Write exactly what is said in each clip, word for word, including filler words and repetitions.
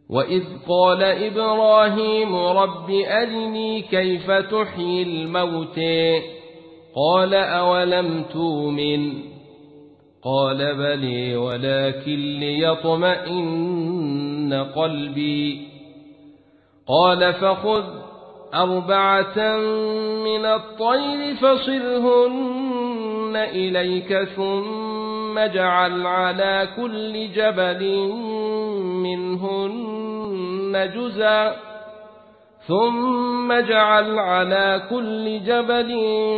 وإذ قال إبراهيم رب أرني كيف تحيي الموتى قال أولم تؤمن قال بلى ولكن ليطمئن قلبي قال فخذ أربعة من الطير فصرهن إليك ثم اجعل على كل جبل منهن جزءا ثم اجعل على كل جبل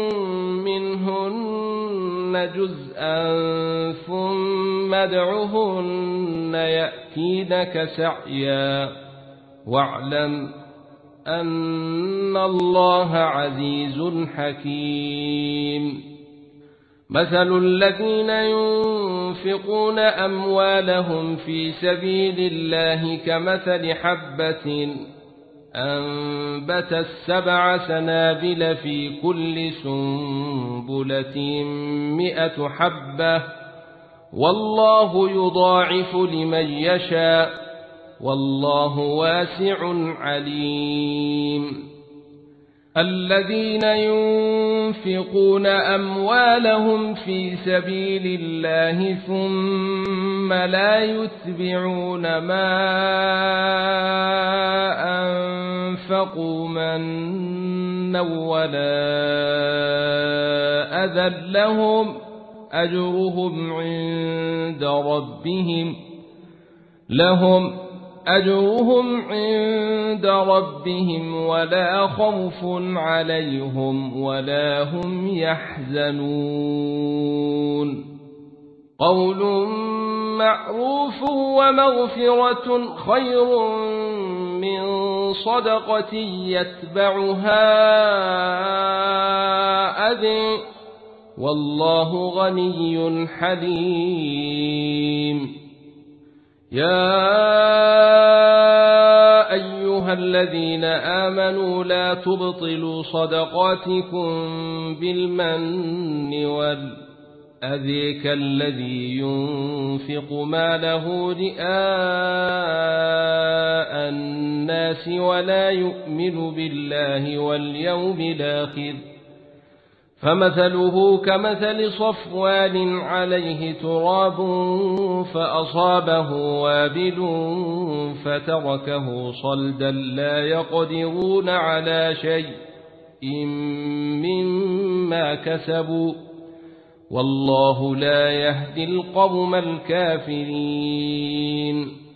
منهن جزءا ثم ادعهن يأتينك سعيا واعلم أن الله عزيز حكيم مثل الذين ينفقون أموالهم في سبيل الله كمثل حبة أنبتت سبع سنابل في كل سنبلة مئة حبة والله يضاعف لمن يشاء والله واسع عليم الذين ينفقون أموالهم في سبيل الله ثم لا يتبعون ما أنفقوا منا ولا أذى لهم أجرهم عند ربهم لهم أجرهم عند ربهم ولا خوف عليهم ولا هم يحزنون قول معروف ومغفرة خير من صدقة يتبعها أذى والله غني حليم يا أيها الذين آمنوا لا تبطلوا صدقاتكم بالمن والأذى كالذي ينفق ماله رئاء الناس ولا يؤمن بالله واليوم الآخر فمثله كمثل صفوان عليه تراب فأصابه وابل فتركه صلدا لا يقدرون على شيء مما كسبوا والله لا يهدي القوم الكافرين